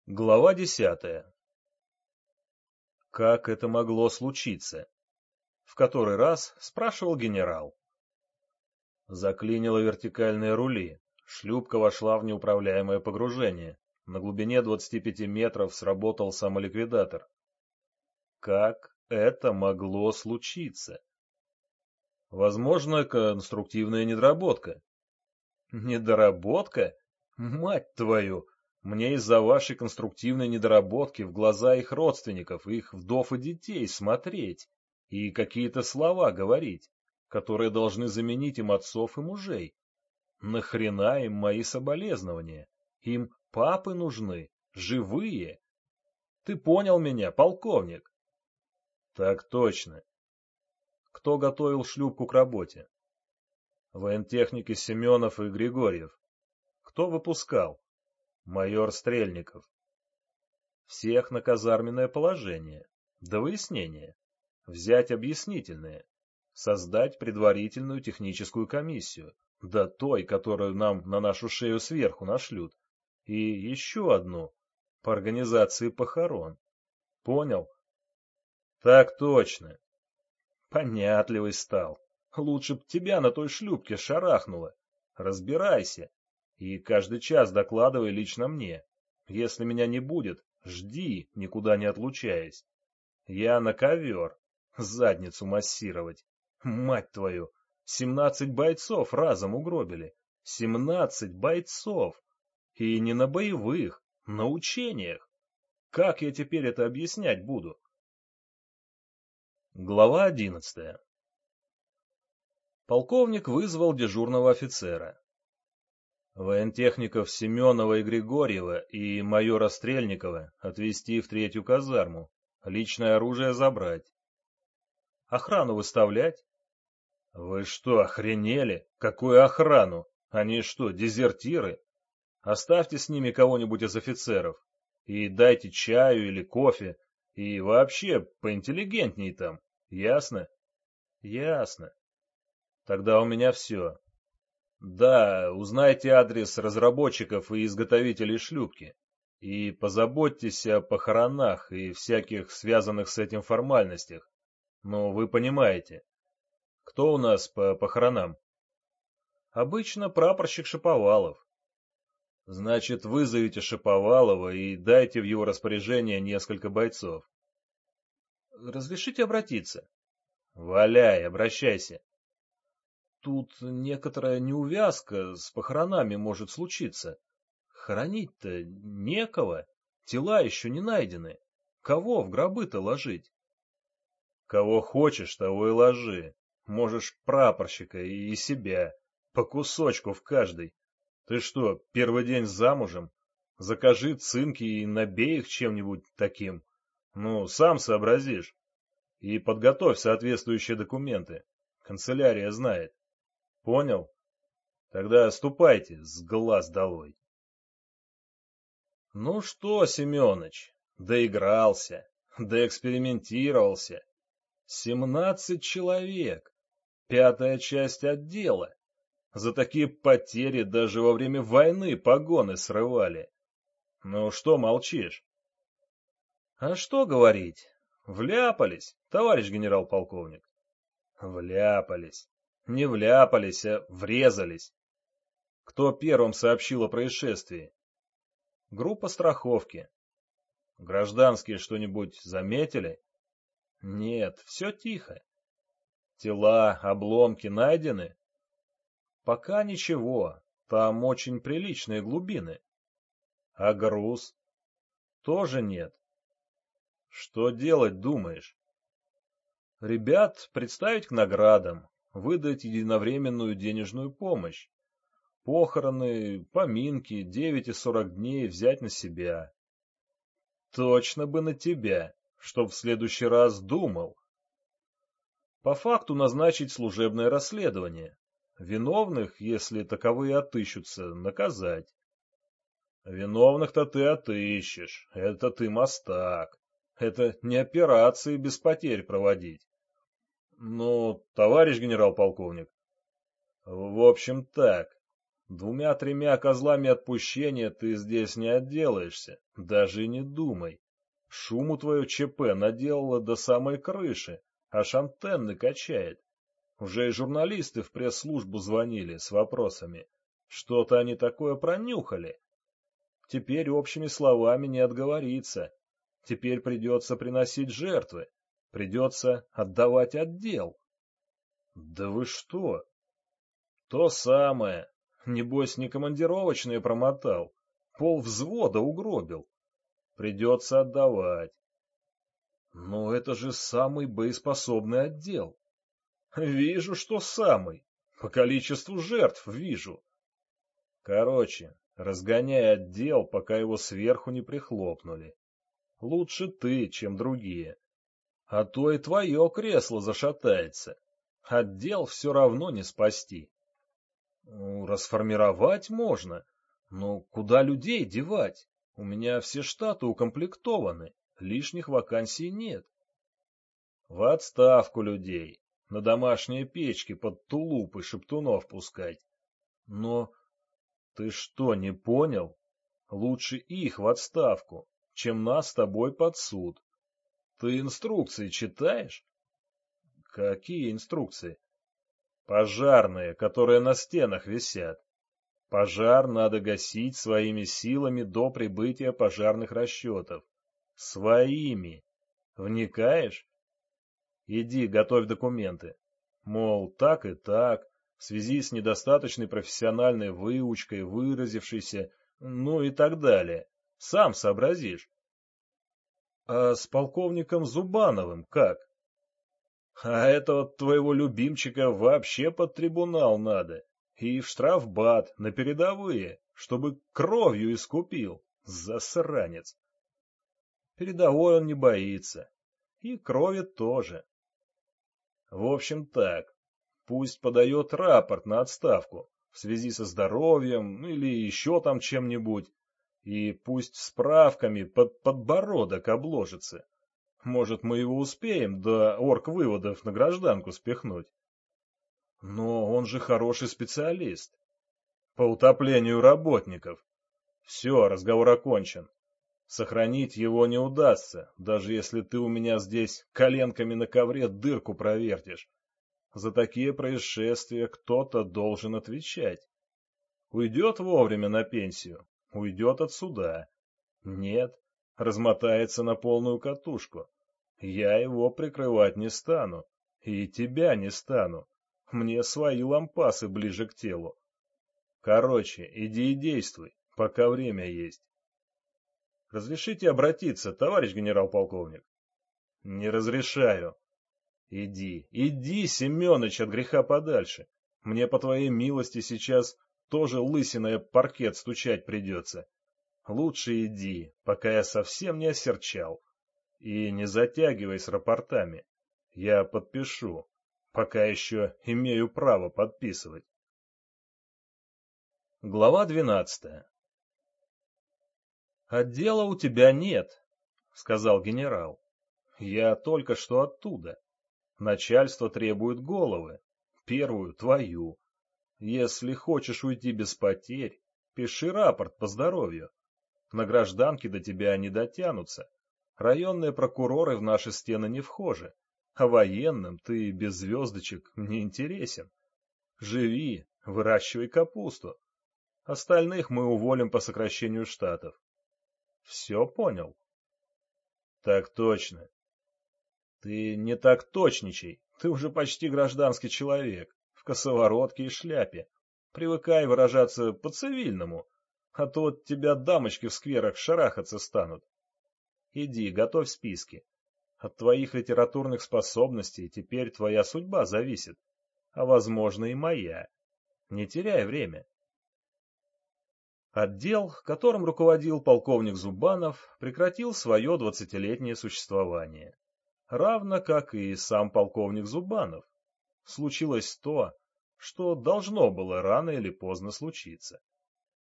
Глава 10. Как это могло случиться? В который раз спрашивал генерал. Заклинило вертикальные рули. Шлюпка вошла в неуправляемое погружение. На глубине 25 метров сработал самоликвидатор. Как это могло случиться? Возможно, конструктивная недоработка. Недоработка? Мать твою! Мне из-за вашей конструктивной недоработки в глаза их родственников, их вдов и детей смотреть и какие-то слова говорить, которые должны заменить им отцов и мужей. Нахрена им мои соболезнования? Им папы нужны, живые. Ты понял меня, полковник? Так точно. Кто готовил шлюпку к работе? Воентехники Семенов и Григорьев. Кто выпускал? Майор Стрельников. Всех на казарменное положение. До выяснения. Взять объяснительное. Создать предварительную техническую комиссию. До той, которую нам на нашу шею сверху нашлют. И еще одну. По организации похорон. Понял? Так точно. Понятливый стал. Лучше б тебя на той шлюпке шарахнуло. Разбирайся. И каждый час докладывай лично мне. Если меня не будет, жди, никуда не отлучаясь. Я на ковер. Задницу массировать. Мать твою, 17 бойцов разом угробили. 17 бойцов. И не на боевых, на учениях. Как я теперь это объяснять буду? Глава 11. Полковник вызвал дежурного офицера. Воентехников Семенова и Григорьева и майора Стрельникова отвезти в третью казарму, личное оружие забрать. Охрану выставлять? Вы что, охренели? Какую охрану? Они что, дезертиры? Оставьте с ними кого-нибудь из офицеров. И дайте чаю или кофе. И вообще, поинтеллигентней там. Ясно? Ясно. Тогда у меня все. Да, узнайте адрес разработчиков и изготовителей шлюпки. И позаботьтесь о похоронах и всяких связанных с этим формальностях. Ну, вы понимаете. Кто у нас по похоронам? Обычно прапорщик Шаповалов. Значит, вызовите Шаповалова и дайте в его распоряжение несколько бойцов. Разрешите обратиться? Валяй, обращайся. Тут некоторая неувязка с похоронами может случиться. Хоронить-то некого, тела еще не найдены. Кого в гробы-то ложить? Кого хочешь, того и ложи. Можешь прапорщика и себя, по кусочку в каждый. Ты что, первый день замужем? Закажи цинки и набей их чем-нибудь таким. Ну, сам сообразишь. И подготовь соответствующие документы. Канцелярия знает. Понял? Тогда ступайте, с глаз долой. Ну что, Семёныч, доигрался, доэкспериментировался. 17 человек, 5-я часть отдела. За такие потери даже во время войны погоны срывали. Ну что молчишь? А что говорить? Вляпались, товарищ генерал-полковник. Вляпались. Не вляпались, а врезались. Кто первым сообщил о происшествии? Группа страховки. Гражданские что-нибудь заметили? Нет, все тихо. Тела, обломки найдены? Пока ничего, там очень приличные глубины. А груз? Тоже нет. Что делать, думаешь? Ребят представить к наградам, выдать единовременную денежную помощь. Похороны, поминки, 9 и 40 дней взять на себя. Точно бы на тебя, чтоб в следующий раз думал. По факту назначить служебное расследование. Виновных, если таковые отыщутся, наказать. Виновных-то ты отыщешь, это ты мастак. Это не операции без потерь проводить. Ну, товарищ генерал-полковник. В общем так. 2-3 козлами отпущения ты здесь не отделаешься, даже и не думай. Шуму твое ЧП наделало до самой крыши, аж антенны качает. Уже и журналисты в пресс-службу звонили с вопросами. Что-то они такое пронюхали. Теперь общими словами не отговориться. Теперь придется приносить жертвы. Придется отдавать отдел. Да вы что? То самое. Небось, не командировочные промотал. Полвзвода угробил. Придется отдавать. Но это же самый боеспособный отдел. Вижу, что самый. По количеству жертв вижу. Короче, разгоняй отдел, пока его сверху не прихлопнули. Лучше ты, чем другие. А то и твое кресло зашатается. Отдел все равно не спасти. Расформировать можно, но куда людей девать? У меня все штаты укомплектованы, лишних вакансий нет. В отставку людей, на домашние печки под тулупы шептунов пускать. Но ты что, не понял? Лучше их в отставку, чем нас с тобой под суд. Ты инструкции читаешь? Какие инструкции? Пожарные, которые на стенах висят. Пожар надо гасить своими силами до прибытия пожарных расчетов. Своими. Вникаешь? Иди, готовь документы. Мол, так и так, в связи с недостаточной профессиональной выучкой, выразившейся, ну и так далее. Сам сообразишь. А с полковником Зубановым как? А этого твоего любимчика вообще под трибунал надо. И в штрафбат, на передовые, чтобы кровью искупил. Засранец. Передовой он не боится. И крови тоже. В общем так, пусть подает рапорт на отставку в связи со здоровьем или еще там чем-нибудь. И пусть справками под подбородок обложится. Может, мы его успеем до оргвыводов на гражданку спихнуть. Но он же хороший специалист. По утоплению работников. Все, разговор окончен. Сохранить его не удастся, даже если ты у меня здесь коленками на ковре дырку провертишь. За такие происшествия кто-то должен отвечать. Уйдет вовремя на пенсию, уйдет от суда. Нет, размотается на полную катушку. Я его прикрывать не стану. И тебя не стану. Мне свои лампасы ближе к телу. Короче, иди и действуй, пока время есть. Разрешите обратиться, товарищ генерал-полковник? Не разрешаю. Иди, Семеныч, от греха подальше. Мне по твоей милости сейчас тоже лысиной об паркет стучать придется. Лучше иди, пока я совсем не осерчал. И не затягивай с рапортами. Я подпишу, пока еще имею право подписывать. Глава 12. «Отдела у тебя нет», — сказал генерал. «Я только что оттуда. Начальство требует головы, первую твою. Если хочешь уйти без потерь, пиши рапорт по здоровью. На гражданке до тебя не дотянутся. Районные прокуроры в наши стены не вхожи, а военным ты без звездочек не интересен. Живи, выращивай капусту. Остальных мы уволим по сокращению штатов. Все понял?» «Так точно». «Ты не так точничай, ты уже почти гражданский человек, в косоворотке и шляпе. Привыкай выражаться по-цивильному, а то от тебя дамочки в скверах шарахаться станут. Иди, готовь списки. От твоих литературных способностей теперь твоя судьба зависит, а, возможно, и моя. Не теряй время». Отдел, которым руководил полковник Зубанов, прекратил свое 20-летнее существование. Равно как и сам полковник Зубанов. Случилось то, что должно было рано или поздно случиться.